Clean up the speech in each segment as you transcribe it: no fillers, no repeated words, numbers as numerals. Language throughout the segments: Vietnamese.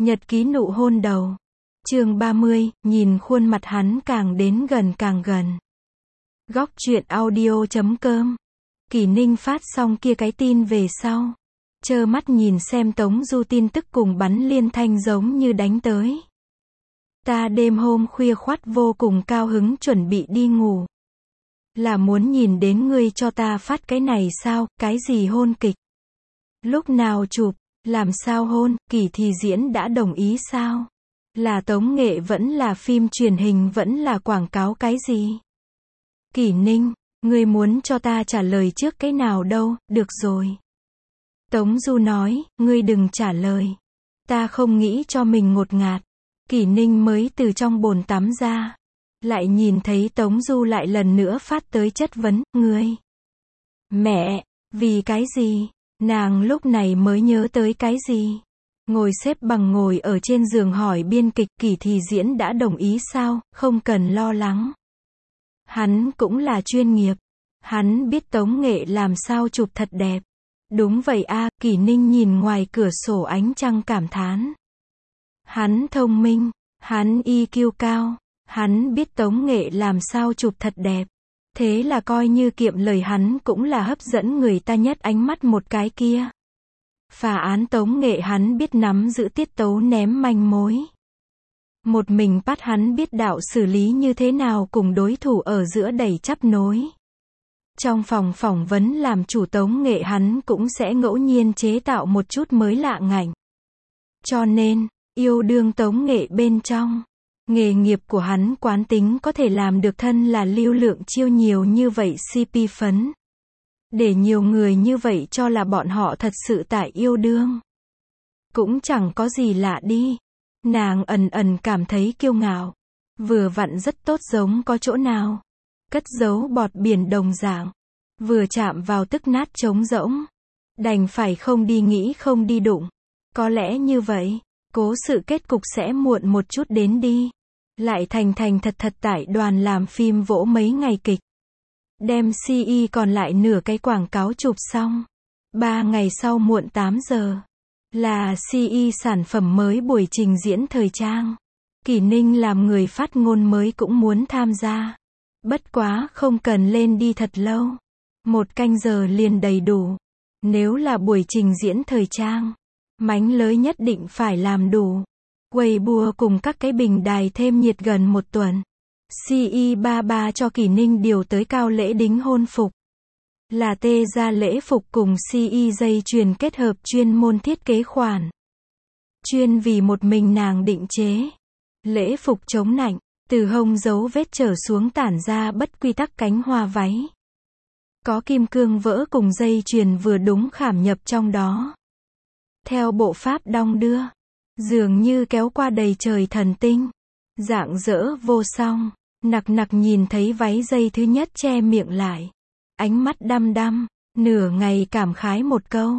Nhật ký nụ hôn đầu. Chương 30, nhìn khuôn mặt hắn càng đến gần càng gần. Góc truyện audio.com. Kỷ Ninh phát xong kia cái tin về sau. Trơ mắt nhìn xem Tống Du tin tức cùng bắn liên thanh giống như đánh tới. Ta đêm hôm khuya khoắt vô cùng cao hứng chuẩn bị đi ngủ. Là muốn nhìn đến ngươi cho ta phát cái này sao, cái gì hôn kịch? Lúc nào chụp, làm sao hôn, Kỷ thì diễn đã đồng ý sao? Là tống nghệ vẫn là phim truyền hình vẫn là quảng cáo cái gì? Kỷ Ninh, ngươi muốn cho ta trả lời trước cái nào đâu, được rồi. Tống Du nói, ngươi đừng trả lời. Ta không nghĩ cho mình ngột ngạt. Kỷ Ninh mới từ trong bồn tắm ra. Lại nhìn thấy Tống Du lại lần nữa phát tới chất vấn, ngươi. Mẹ, vì cái gì? Nàng lúc này mới nhớ tới cái gì? Ngồi xếp bằng ngồi ở trên giường hỏi biên kịch Kỷ thì diễn đã đồng ý sao, không cần lo lắng. Hắn cũng là chuyên nghiệp. Hắn biết tống nghệ làm sao chụp thật đẹp. Đúng vậy a, Kỷ Ninh nhìn ngoài cửa sổ ánh trăng cảm thán. Hắn thông minh, hắn EQ cao, hắn biết tống nghệ làm sao chụp thật đẹp. Thế là coi như kiệm lời hắn cũng là hấp dẫn người ta nhất ánh mắt một cái kia. Phá án tống nghệ hắn biết nắm giữ tiết tấu ném manh mối. Một mình bắt hắn biết đạo xử lý như thế nào cùng đối thủ ở giữa đẩy chấp nối. Trong phòng phỏng vấn làm chủ tống nghệ hắn cũng sẽ ngẫu nhiên chế tạo một chút mới lạ ngành. Cho nên, yêu đương tống nghệ bên trong, nghề nghiệp của hắn quán tính có thể làm được thân là lưu lượng chiêu nhiều như vậy CP phấn. Để nhiều người như vậy cho là bọn họ thật sự tại yêu đương. Cũng chẳng có gì lạ đi. Nàng ẩn ẩn cảm thấy kiêu ngạo. Vừa vặn rất tốt giống có chỗ nào. Cất giấu bọt biển đồng dạng. Vừa chạm vào tức nát trống rỗng. Đành phải không đi nghĩ không đi đụng. Có lẽ như vậy, cố sự kết cục sẽ muộn một chút đến đi. Lại thành thật tại đoàn làm phim vỗ mấy ngày kịch. Đem CE còn lại nửa cái quảng cáo chụp xong. 3 ngày sau muộn 8 giờ. Là CE sản phẩm mới buổi trình diễn thời trang. Kỷ Ninh làm người phát ngôn mới cũng muốn tham gia. Bất quá không cần lên đi thật lâu. 1 canh giờ liền đầy đủ. Nếu là buổi trình diễn thời trang, mánh lới nhất định phải làm đủ. Weibo cùng các cái bình đài thêm nhiệt gần 1 tuần. CE33 cho Kỷ Ninh điều tới cao lễ đính hôn phục. Là tê ra lễ phục cùng CE dây chuyền kết hợp chuyên môn thiết kế khoản. Chuyên vì một mình nàng định chế. Lễ phục chống nạnh, từ hông dấu vết trở xuống tản ra bất quy tắc cánh hoa váy. Có kim cương vỡ cùng dây chuyền vừa đúng khảm nhập trong đó. Theo bộ pháp đong đưa, dường như kéo qua đầy trời thần tinh. Rạng rỡ vô song. Nặc nhìn thấy váy dây thứ nhất che miệng lại. Ánh mắt đăm đăm, nửa ngày cảm khái một câu.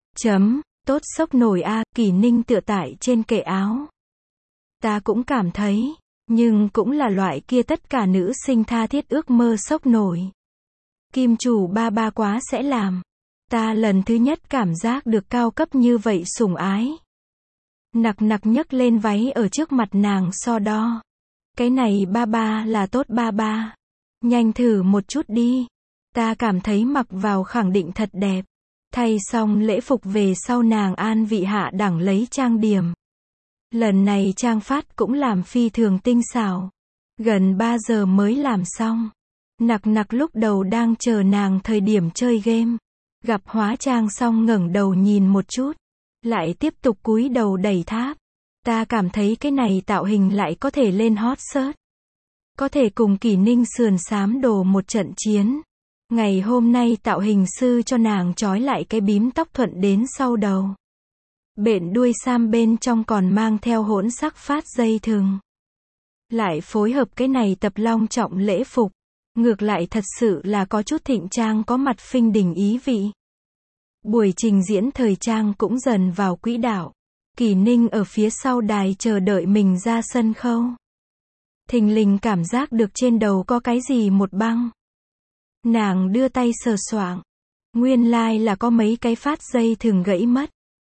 Tốt sốc nổi a, Kỷ Ninh tựa tại trên kệ áo. Ta cũng cảm thấy, nhưng cũng là loại kia tất cả nữ sinh tha thiết ước mơ sốc nổi. Kim chủ ba quá sẽ làm. Ta lần thứ nhất cảm giác được cao cấp như vậy sủng ái. Nặc nhấc lên váy ở trước mặt nàng so đo. Cái này ba là tốt ba. Nhanh thử một chút đi. Ta cảm thấy mặc vào khẳng định thật đẹp. Thay xong lễ phục về sau nàng an vị hạ đẳng lấy trang điểm. Lần này trang phát cũng làm phi thường tinh xảo. Gần 3 giờ mới làm xong. Nặc lúc đầu đang chờ nàng thời điểm chơi game. Gặp hóa trang xong ngẩng đầu nhìn một chút. Lại tiếp tục cúi đầu đẩy tháp. Ta cảm thấy cái này tạo hình lại có thể lên hot search. Có thể cùng Kỷ Ninh sườn xám đồ một trận chiến. Ngày hôm nay tạo hình sư cho nàng trói lại cái bím tóc thuận đến sau đầu. Bện đuôi sam bên trong còn mang theo hỗn sắc phát dây thừng. Lại phối hợp cái này tập long trọng lễ phục. Ngược lại thật sự là có chút thịnh trang có mặt phinh đình ý vị. Buổi trình diễn thời trang cũng dần vào quỹ đạo. Kỷ Ninh ở phía sau đài chờ đợi mình ra sân khấu. Thình lình cảm giác được trên đầu có cái gì một băng. Nàng đưa tay sờ soạng. Nguyên lai là có mấy cái phát dây thừng gãy mất.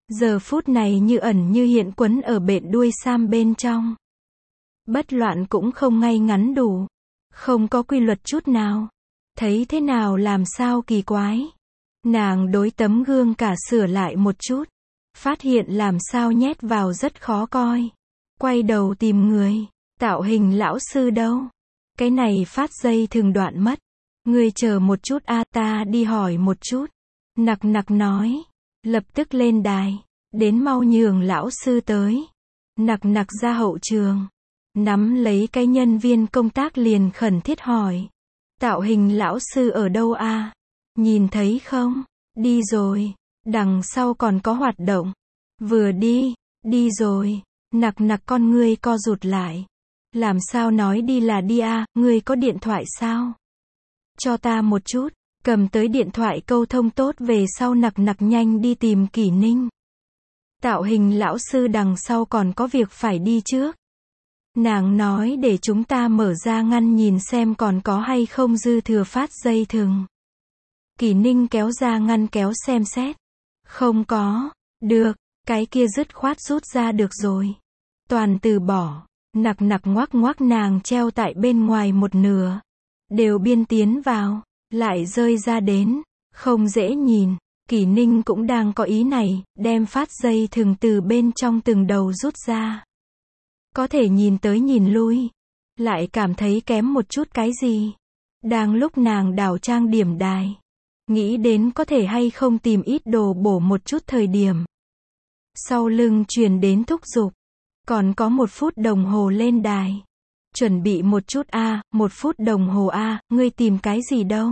Giờ phút này như ẩn như hiện quấn ở bện đuôi sam bên trong. Bất loạn cũng không ngay ngắn đủ. Không có quy luật chút nào. Thấy thế nào làm sao kỳ quái. Nàng đối tấm gương cả sửa lại một chút. Phát hiện làm sao nhét vào rất khó coi. Quay đầu tìm người. Tạo hình lão sư đâu? Cái này phát dây thường đoạn mất. Ngươi chờ một chút a, ta đi hỏi một chút. Nặc nặc nói. Lập tức lên đài. Đến mau nhường lão sư tới. Nặc nặc ra hậu trường. Nắm lấy cái nhân viên công tác liền khẩn thiết hỏi. Tạo hình lão sư ở đâu a? Nhìn thấy không? Đi rồi. Đằng sau còn có hoạt động. Vừa đi rồi. Nặc nặc con ngươi co rụt lại. Làm sao nói đi là đi a, ngươi có điện thoại sao? Cho ta một chút. Cầm tới điện thoại câu thông tốt về sau nặc nặc nhanh đi tìm Kỷ Ninh. Tạo hình lão sư đằng sau còn có việc phải đi trước. Nàng nói để chúng ta mở ra ngăn nhìn xem còn có hay không dư thừa phát dây thừng. Kỷ Ninh kéo ra ngăn kéo xem xét. Không có. Được, cái kia dứt khoát rút ra được rồi. Toàn từ bỏ. Nặc nặc ngoắc ngoắc nàng treo tại bên ngoài một nửa. Đều biên tiến vào. Lại rơi ra đến. Không dễ nhìn. Kỷ Ninh cũng đang có ý này, đem phát dây thừng từ bên trong từng đầu rút ra. Có thể nhìn tới nhìn lui. Lại cảm thấy kém một chút cái gì. Đang lúc nàng đảo trang điểm đài. Nghĩ đến có thể hay không tìm ít đồ bổ một chút thời điểm. Sau lưng truyền đến thúc giục. Còn có 1 phút đồng hồ lên đài. Chuẩn bị một chút a, 1 phút đồng hồ a, ngươi tìm cái gì đâu.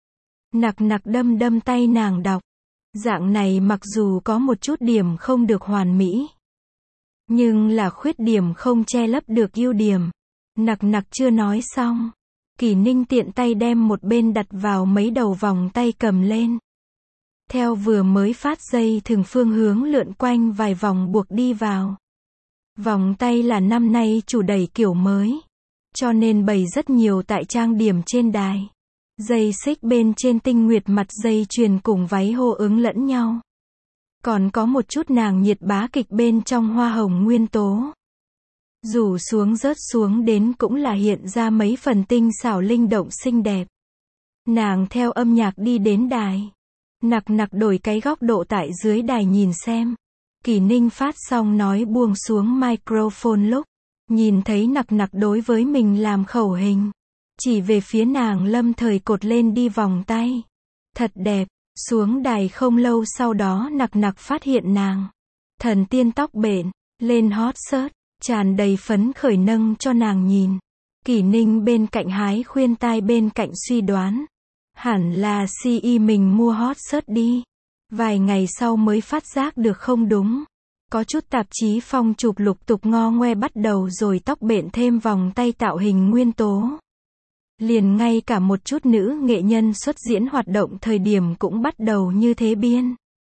Nặc nặc đâm tay nàng đọc. Dạng này mặc dù có một chút điểm không được hoàn mỹ. Nhưng là khuyết điểm không che lấp được ưu điểm. Nặc nặc chưa nói xong. Kỷ Ninh tiện tay đem một bên đặt vào mấy đầu vòng tay cầm lên. Theo vừa mới phát dây thừng phương hướng lượn quanh vài vòng buộc đi vào. Vòng tay là năm nay chủ đẩy kiểu mới. Cho nên bày rất nhiều tại trang điểm trên đài. Dây xích bên trên tinh nguyệt mặt dây chuyền cùng váy hô ứng lẫn nhau. Còn có một chút nàng nhiệt bá kịch bên trong hoa hồng nguyên tố. Rủ xuống rớt xuống đến cũng là hiện ra mấy phần tinh xảo linh động xinh đẹp. Nàng theo âm nhạc đi đến đài. Nặc nặc đổi cái góc độ tại dưới đài nhìn xem. Kỷ Ninh phát xong nói buông xuống microphone lúc. Nhìn thấy nặc nặc đối với mình làm khẩu hình. Chỉ về phía nàng lâm thời cột lên đi vòng tay. Thật đẹp. Xuống đài không lâu sau đó nặc nặc phát hiện nàng. Thần tiên tóc bện. Lên hot search. Tràn đầy phấn khởi nâng cho nàng nhìn. Kỷ Ninh bên cạnh hái khuyên tai bên cạnh suy đoán. Hẳn là CE mình mua hot search đi. Vài ngày sau mới phát giác được không đúng. Có chút tạp chí phong chụp lục tục ngo ngoe bắt đầu rồi tóc bện thêm vòng tay tạo hình nguyên tố. Liền ngay cả một chút nữ nghệ nhân xuất diễn hoạt động thời điểm cũng bắt đầu như thế biên.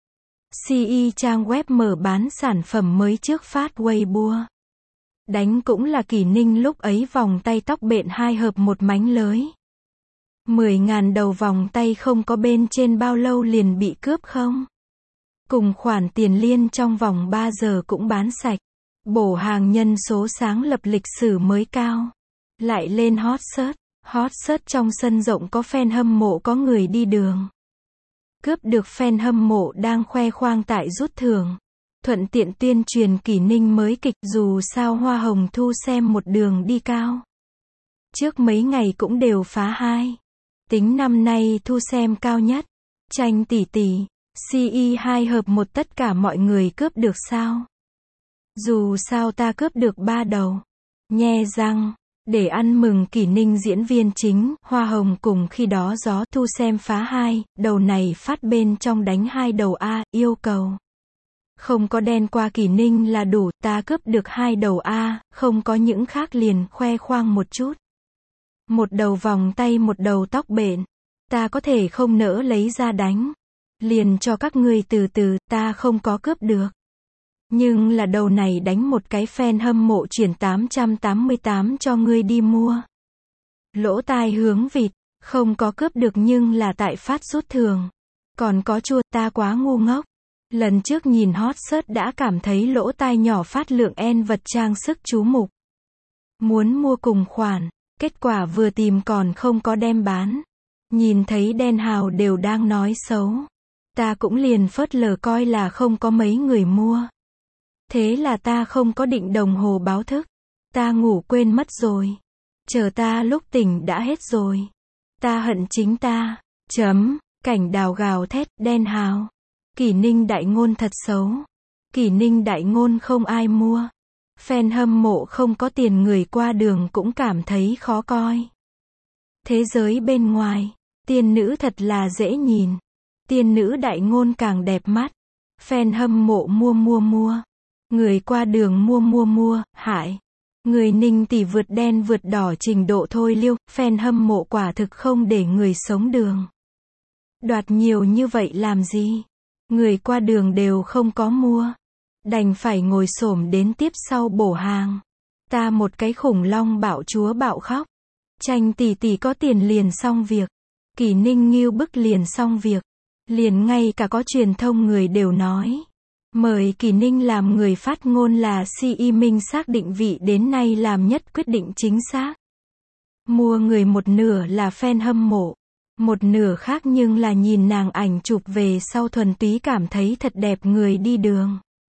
CE trang web mở bán sản phẩm mới trước phát Weibo. Đánh cũng là Kỷ Ninh lúc ấy vòng tay tóc bện 2 hợp 1 mánh lới. 10.000 đầu vòng tay không có bên trên bao lâu liền bị cướp không? Cùng khoản tiền liên trong vòng 3 giờ cũng bán sạch. Bổ hàng nhân số sáng lập lịch sử mới cao. Lại lên hot search. Hot search trong sân rộng có fan hâm mộ có người đi đường. Cướp được fan hâm mộ đang khoe khoang tại rút thưởng. Thuận tiện tuyên truyền Kỷ Ninh mới kịch dù sao hoa hồng thu xem một đường đi cao. Trước mấy ngày cũng đều phá 2. Tính năm nay thu xem cao nhất. Tranh tỷ tỷ. CE 2 hợp 1 tất cả mọi người cướp được sao? Dù sao ta cướp được 3 đầu. Nhe răng. Để ăn mừng Kỷ Ninh diễn viên chính, hoa hồng cùng khi đó gió thu xem phá 2, đầu này phát bên trong đánh 2 đầu A, yêu cầu. Không có đen qua Kỷ Ninh là đủ, ta cướp được 2 đầu A, không có những khác liền khoe khoang một chút. Một đầu vòng tay một đầu tóc bện. Ta có thể không nỡ lấy ra đánh. Liền cho các ngươi từ từ, ta không có cướp được. Nhưng là đầu này đánh một cái fan hâm mộ chuyển 888 cho ngươi đi mua. Lỗ tai hướng vịt, không có cướp được nhưng là tại phát rút thường. Còn có chua, ta quá ngu ngốc. Lần trước nhìn hot search đã cảm thấy lỗ tai nhỏ phát lượng vật trang sức chú mục. Muốn mua cùng khoản, kết quả vừa tìm còn không có đem bán. Nhìn thấy đen hào đều đang nói xấu. Ta cũng liền phớt lờ coi là không có mấy người mua. Thế là ta không có định đồng hồ báo thức. Ta ngủ quên mất rồi. Chờ ta lúc tỉnh đã hết rồi. Ta hận chính ta. Cảnh đào gào thét, đen hào. Kỷ Ninh đại ngôn thật xấu. Kỷ Ninh đại ngôn không ai mua. Fan hâm mộ không có tiền, người qua đường cũng cảm thấy khó coi. Thế giới bên ngoài, tiên nữ thật là dễ nhìn. Tiên nữ đại ngôn càng đẹp mắt. Fan hâm mộ mua. Người qua đường mua, hại. Người Ninh tỷ vượt đen vượt đỏ trình độ thôi liêu, fan hâm mộ quả thực không để người sống đường. Đoạt nhiều như vậy làm gì? Người qua đường đều không có mua. Đành phải ngồi xổm đến tiếp sau bổ hàng. Ta một cái khủng long bạo chúa bạo khóc. Tranh tỷ tỷ có tiền liền xong việc. Kỷ Ninh ngưu bức liền xong việc. Liền ngay cả có truyền thông người đều nói. Mời Kỷ Ninh làm người phát ngôn là CE minh xác định vị đến nay làm nhất quyết định chính xác. Mua người một nửa là fan hâm mộ. Một nửa khác nhưng là nhìn nàng ảnh chụp về sau thuần túy cảm thấy thật đẹp người đi đường.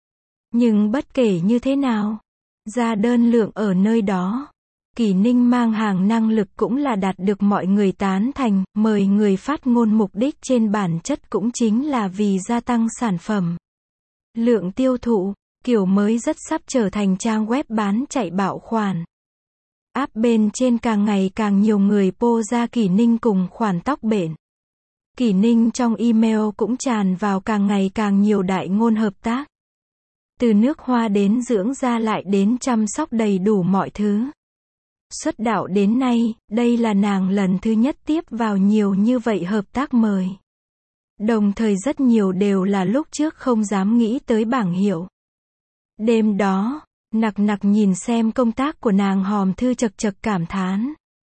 Nhưng bất kể như thế nào, ra đơn lượng ở nơi đó. Kỷ Ninh mang hàng năng lực cũng là đạt được mọi người tán thành, mời người phát ngôn mục đích trên bản chất cũng chính là vì gia tăng sản phẩm. Lượng tiêu thụ, kiểu mới rất sắp trở thành trang web bán chạy bạo khoản. App bên trên càng ngày càng nhiều người po ra Kỷ Ninh cùng khoản tóc bện. Kỷ Ninh trong email cũng tràn vào càng ngày càng nhiều đại ngôn hợp tác. Từ nước hoa đến dưỡng da lại đến chăm sóc đầy đủ mọi thứ. Xuất đạo đến nay, đây là nàng lần thứ nhất tiếp vào nhiều như vậy hợp tác mời. Đồng thời rất nhiều đều là lúc trước không dám nghĩ tới bảng hiệu. Đêm đó, nặc nhìn xem công tác của nàng hòm thư chật chật cảm thán.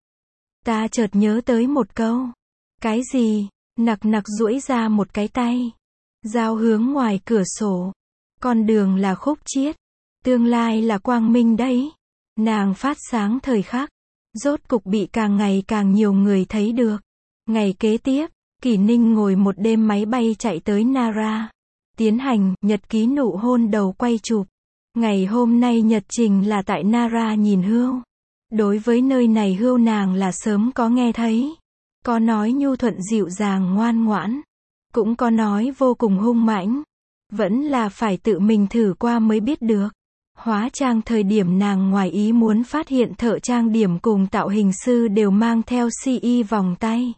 Ta chợt nhớ tới một câu. Cái gì? Nặc duỗi ra một cái tay. Giao hướng ngoài cửa sổ. Con đường là khúc chiết. Tương lai là quang minh đấy. Nàng phát sáng thời khắc. Rốt cục bị càng ngày càng nhiều người thấy được. Ngày kế tiếp, Kỷ Ninh ngồi một đêm máy bay chạy tới Nara. Tiến hành nhật ký nụ hôn đầu quay chụp. Ngày hôm nay nhật trình là tại Nara nhìn Hươu. Đối với nơi này Hươu nàng là sớm có nghe thấy. Có nói nhu thuận dịu dàng ngoan ngoãn. Cũng có nói vô cùng hung mãnh. Vẫn là phải tự mình thử qua mới biết được. Hóa trang thời điểm nàng ngoài ý muốn phát hiện thợ trang điểm cùng tạo hình sư đều mang theo CE vòng tay.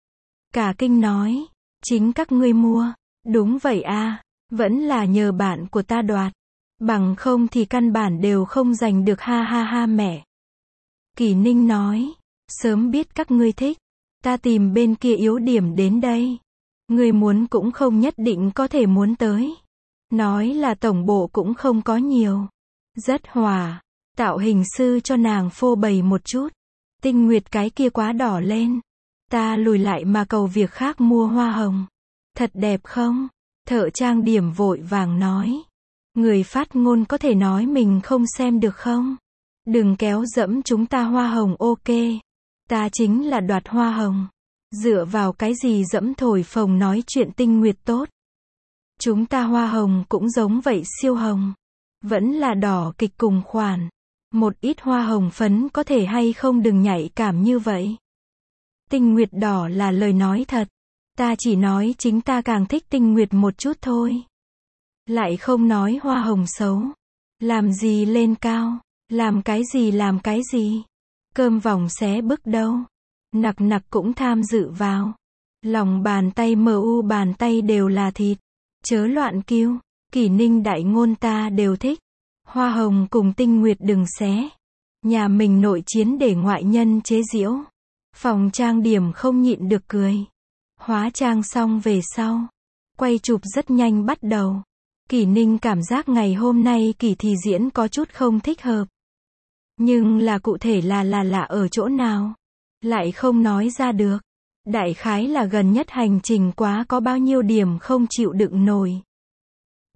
Cả kinh nói, chính các ngươi mua. Đúng vậy à, vẫn là nhờ bạn của ta đoạt. Bằng không thì căn bản đều không giành được, ha ha ha mẹ. Kỷ Ninh nói, sớm biết các ngươi thích. Ta tìm bên kia yếu điểm đến đây. Ngươi muốn cũng không nhất định có thể muốn tới. Nói là tổng bộ cũng không có nhiều. Rất hòa. Tạo hình sư cho nàng phô bày một chút. Tinh Nguyệt cái kia quá đỏ lên. Ta lùi lại mà cầu việc khác mua hoa hồng. Thật đẹp không? Thợ trang điểm vội vàng nói. Người phát ngôn có thể nói mình không xem được không? Đừng kéo dẫm chúng ta hoa hồng, ok. Ta chính là đoạt hoa hồng. Dựa vào cái gì dẫm thổi phồng nói chuyện Tinh Nguyệt tốt? Chúng ta hoa hồng cũng giống vậy, siêu hồng. Vẫn là đỏ kịch cùng khoản. Một ít hoa hồng phấn có thể hay không đừng nhạy cảm như vậy. Tinh Nguyệt đỏ là lời nói thật. Ta chỉ nói chính ta càng thích Tinh Nguyệt một chút thôi. Lại không nói hoa hồng xấu. Làm gì lên cao. Làm cái gì. Cơm vòng xé bức đâu. Nặc cũng tham dự vào. Lòng bàn tay mu bàn tay đều là thịt. Chớ loạn kêu. Kỷ Ninh đại ngôn ta đều thích. Hoa hồng cùng Tinh Nguyệt đừng xé. Nhà mình nội chiến để ngoại nhân chế giễu. Phòng trang điểm không nhịn được cười. Hóa trang xong về sau. Quay chụp rất nhanh bắt đầu. Kỷ Ninh cảm giác ngày hôm nay kỳ thi diễn có chút không thích hợp. Nhưng là cụ thể là ở chỗ nào? Lại không nói ra được. Đại khái là gần nhất hành trình quá có bao nhiêu điểm không chịu đựng nổi.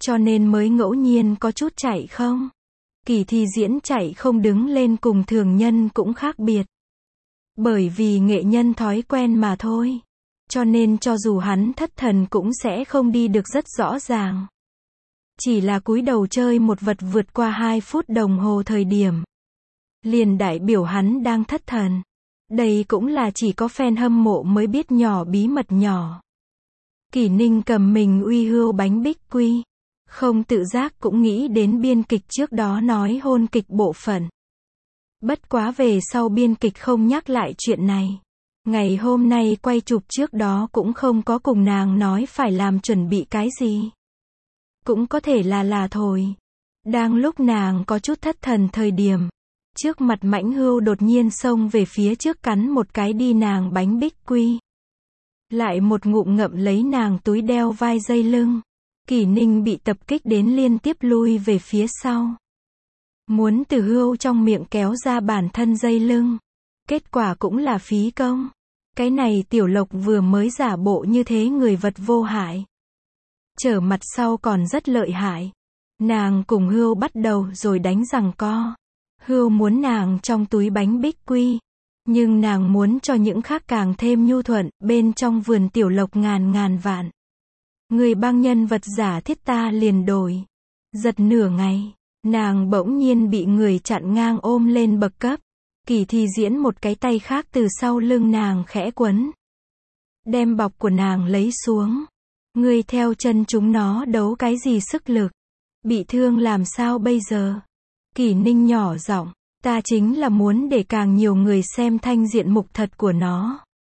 cho nên mới ngẫu nhiên có chút chạy không. Kỳ Thi Diễn chạy không đứng lên cùng thường nhân cũng khác biệt. Bởi vì nghệ nhân thói quen mà thôi. Cho nên cho dù hắn thất thần cũng sẽ không đi được rất rõ ràng. Chỉ là cúi đầu chơi một vật vượt qua 2 phút đồng hồ thời điểm. Liền đại biểu hắn đang thất thần. Đây cũng là chỉ có fan hâm mộ mới biết nhỏ bí mật nhỏ. Kỷ Ninh cầm mình uy hươu bánh bích quy. Không tự giác cũng nghĩ đến biên kịch trước đó nói hôn kịch bộ phận. Bất quá về sau biên kịch không nhắc lại chuyện này. Ngày hôm nay quay chụp trước đó cũng không có cùng nàng nói phải làm chuẩn bị cái gì. Cũng có thể là thôi. Đang lúc nàng có chút thất thần thời điểm. Trước mặt mãnh hươu đột nhiên xông về phía trước cắn một cái đi nàng bánh bích quy. Lại một ngụm ngậm lấy nàng túi đeo vai dây lưng. Kỷ Ninh bị tập kích đến liên tiếp lui về phía sau. Muốn từ hươu trong miệng kéo ra bản thân dây lưng. Kết quả cũng là phí công. Cái này Tiểu Lộc vừa mới giả bộ như thế người vật vô hại. Trở mặt sau còn rất lợi hại. Nàng cùng hươu bắt đầu rồi đánh giằng co. Hươu muốn nàng trong túi bánh bích quy. Nhưng nàng muốn cho những khác càng thêm nhu thuận, bên trong vườn Tiểu Lộc ngàn vạn. Người băng nhân vật giả thiết ta liền đổi. Giật nửa ngày, nàng bỗng nhiên bị người chặn ngang ôm lên bậc cấp. Kỳ Thi Diễn một cái tay khác từ sau lưng nàng khẽ quấn. Đem bọc của nàng lấy xuống. Ngươi theo chân chúng nó đấu cái gì sức lực? Bị thương làm sao bây giờ? Kỷ Ninh nhỏ giọng, ta chính là muốn để càng nhiều người xem thanh diện mục thật của nó.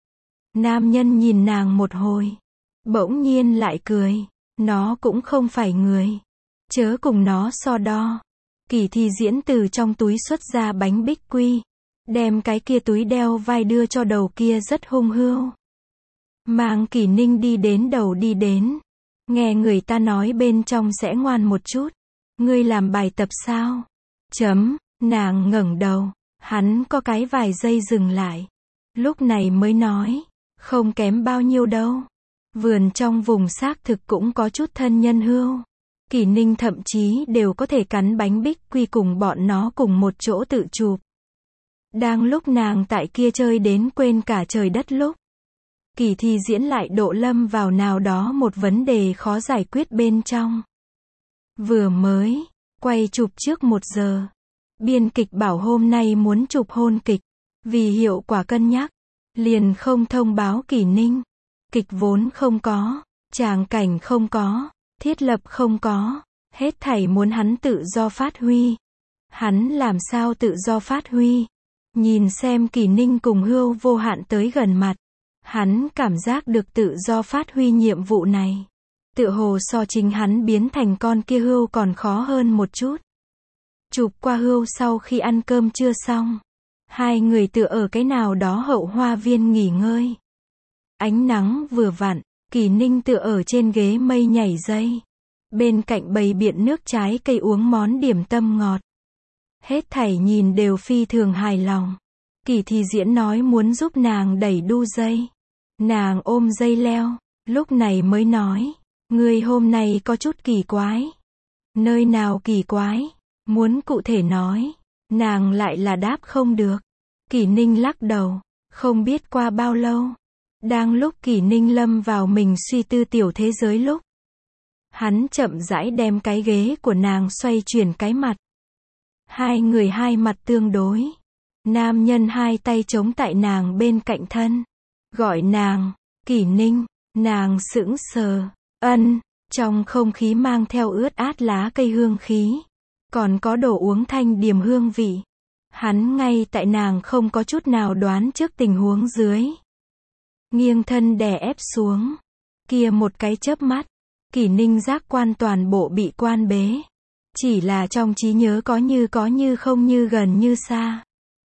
Nam nhân nhìn nàng một hồi. Bỗng nhiên lại cười. Nó cũng không phải người. Chớ cùng nó so đo. Kỳ Thi Diễn từ trong túi xuất ra bánh bích quy. Đem cái kia túi đeo vai đưa cho đầu kia rất hung hươu. Mang Kỷ Ninh đi đến đầu đi đến. Nghe người ta nói bên trong sẽ ngoan một chút. Ngươi làm bài tập sao? Nàng ngẩng đầu. Hắn có cái vài giây dừng lại. Lúc này mới nói. Không kém bao nhiêu đâu. Vườn trong vùng xác thực cũng có chút thân nhân hươu. Kỷ Ninh thậm chí đều có thể cắn bánh bích quy cùng bọn nó cùng một chỗ tự chụp. Đang lúc nàng tại kia chơi đến quên cả trời đất lúc. Kỳ Thi Diễn lại độ lâm vào nào đó một vấn đề khó giải quyết bên trong. Vừa mới quay chụp trước 1 giờ. Biên kịch bảo hôm nay muốn chụp hôn kịch. Vì hiệu quả cân nhắc. Liền không thông báo Kỷ Ninh. Kịch vốn không có. Tràng cảnh không có. Thiết lập không có. Hết thảy muốn hắn tự do phát huy. Hắn làm sao tự do phát huy? Nhìn xem Kỷ Ninh cùng hươu vô hạn tới gần mặt. Hắn cảm giác được tự do phát huy nhiệm vụ này. Tựa hồ so chính hắn biến thành con kia hươu còn khó hơn một chút. Chụp qua hươu sau khi ăn cơm trưa xong. Hai người tựa ở cái nào đó hậu hoa viên nghỉ ngơi. Ánh nắng vừa vặn, Kỷ Ninh tựa ở trên ghế mây nhảy dây. Bên cạnh bày biện nước trái cây uống món điểm tâm ngọt. Hết thảy nhìn đều phi thường hài lòng. Kỳ Thi Diễn nói muốn giúp nàng đẩy đu dây. Nàng ôm dây leo, lúc này mới nói. Ngươi hôm nay có chút kỳ quái. Nơi nào kỳ quái? Muốn cụ thể nói. Nàng lại là đáp không được. Kỷ Ninh lắc đầu. Không biết qua bao lâu. Đang lúc Kỷ Ninh lâm vào mình suy tư tiểu thế giới lúc. Hắn chậm rãi đem cái ghế của nàng xoay chuyển cái mặt. Hai người hai mặt tương đối. Nam nhân hai tay chống tại nàng bên cạnh thân. Gọi nàng, Kỷ Ninh. Nàng sững sờ. Trong không khí mang theo ướt át lá cây hương khí. Còn có đồ uống thanh điềm hương vị. Hắn ngay tại nàng không có chút nào đoán trước tình huống dưới. Nghiêng thân đè ép xuống. Kia một cái chớp mắt. Kỷ Ninh giác quan toàn bộ bị quan bế. Chỉ là trong trí nhớ có như không như gần như xa.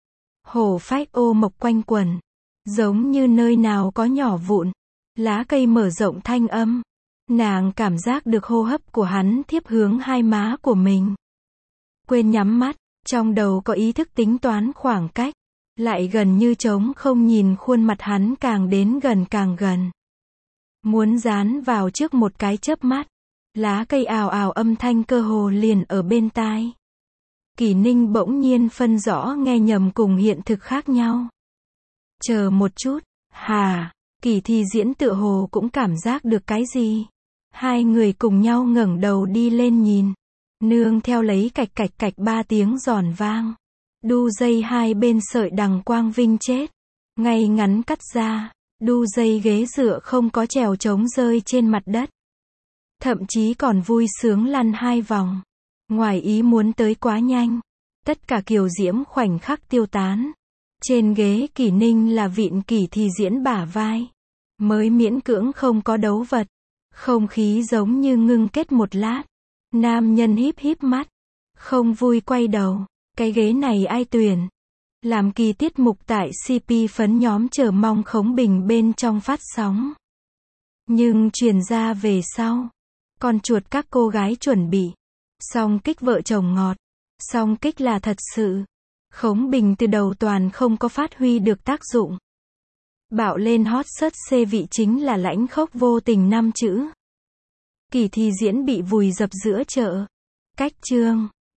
Hổ phách ô mộc quanh quẩn. Giống như nơi nào có nhỏ vụn. Lá cây mở rộng thanh âm. Nàng cảm giác được hô hấp của hắn thiếp hướng hai má của mình. Quên nhắm mắt, trong đầu có ý thức tính toán khoảng cách. Lại gần như trống không nhìn khuôn mặt hắn càng đến gần càng gần. Muốn dán vào trước một cái chớp mắt. Lá cây ào ào âm thanh cơ hồ liền ở bên tai. Kỷ Ninh bỗng nhiên phân rõ nghe nhầm cùng hiện thực khác nhau. Chờ một chút, hà, Kỷ Thi Diễn tựa hồ cũng cảm giác được cái gì. Hai người cùng nhau ngẩng đầu đi lên nhìn. Nương theo lấy cạch cạch cạch 3 tiếng giòn vang. Đu dây hai bên sợi đằng quang vinh chết. Ngay ngắn cắt ra, đu dây ghế dựa không có trèo trống rơi trên mặt đất. Thậm chí còn vui sướng lăn 2 vòng. Ngoài ý muốn tới quá nhanh. Tất cả kiều diễm khoảnh khắc tiêu tán. Trên ghế Kỷ Ninh là vịn Kỷ Thi Diễn bả vai. Mới miễn cưỡng không có đấu vật. Không khí giống như ngưng kết một lát. Nam nhân híp híp mắt. Không vui quay đầu. Cái ghế này ai tuyển? Làm kỳ tiết mục tại CP phấn nhóm chờ mong Khống Bình bên trong phát sóng. Nhưng truyền ra về sau. Con chuột các cô gái chuẩn bị. Song kích vợ chồng ngọt. Song kích là thật sự. Khống Bình từ đầu toàn không có phát huy được tác dụng. Bạo lên hot search C vị chính là lãnh khốc vô tình 5 chữ. Kỷ Thi Diễn bị vùi dập giữa chợ. Cách chương.